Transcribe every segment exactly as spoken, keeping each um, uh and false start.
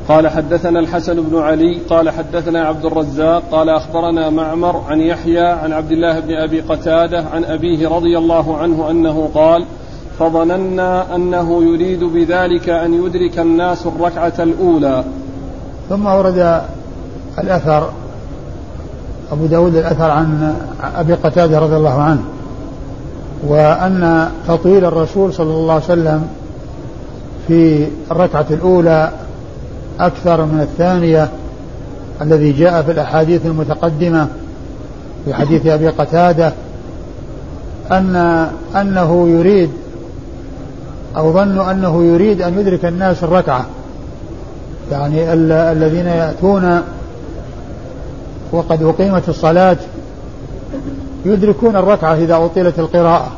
قال حدثنا الحسن بن علي قال حدثنا عبد الرزاق قال أخبرنا معمر عن يحيى عن عبد الله بن أبي قتادة عن أبيه رضي الله عنه أنه قال فظننا أنه يريد بذلك أن يدرك الناس الركعة الأولى. ثم ورد الأثر أبو داود الأثر عن أبي قتادة رضي الله عنه وأن تطويل الرسول صلى الله عليه وسلم في الركعة الأولى أكثر من الثانية الذي جاء في الأحاديث المتقدمة في حديث أبي قتادة أن أنه يريد أو ظنوا أنه يريد أن يدرك الناس الركعة، يعني ال- الذين يأتون وقد أقيمت الصلاة يدركون الركعة إذا أطيلت القراءة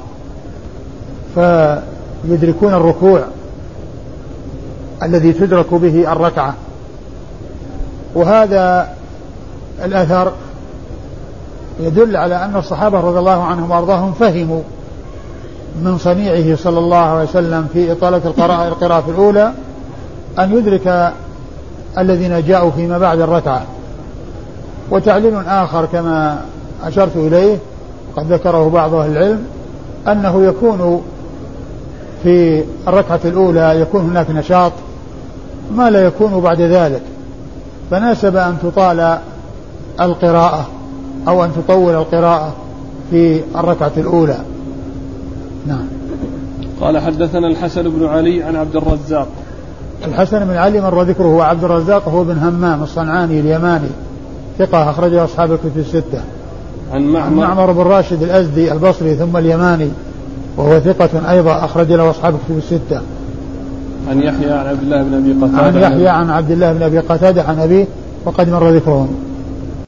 فيدركون الركوع الذي تدرك به الركعة. وهذا الأثر يدل على أن الصحابة رضي الله عنهم وأرضاهم فهموا من صنيعه صلى الله عليه وسلم في إطالة القراءة القراءة في الأولى أن يدرك الذين جاءوا فيما بعد الركعة. وتعليل آخر كما أشرت إليه وقد ذكره بعض أهل العلم أنه يكون في الركعة الأولى يكون هناك نشاط ما لا يكون بعد ذلك، فناسب أن تطال القراءة أو أن تطول القراءة في الركعة الأولى. نعم. قال حدثنا الحسن بن علي عن عبد الرزاق. الحسن بن علي مر ذكره، وعبد الرزاق هو بن همام الصنعاني اليماني ثقة أخرجه أصحاب الكتب الستة. عن معمر, عن معمر بن راشد الأزدي البصري ثم اليماني وهو ثقة أيضا أخرج له أصحاب الكتب الستة. عن يحيى عن عبد الله بن أبي قتادة. عن يحيى عن عبد الله بن أبي قتادة عن أبيه وقد مر ذكرهم.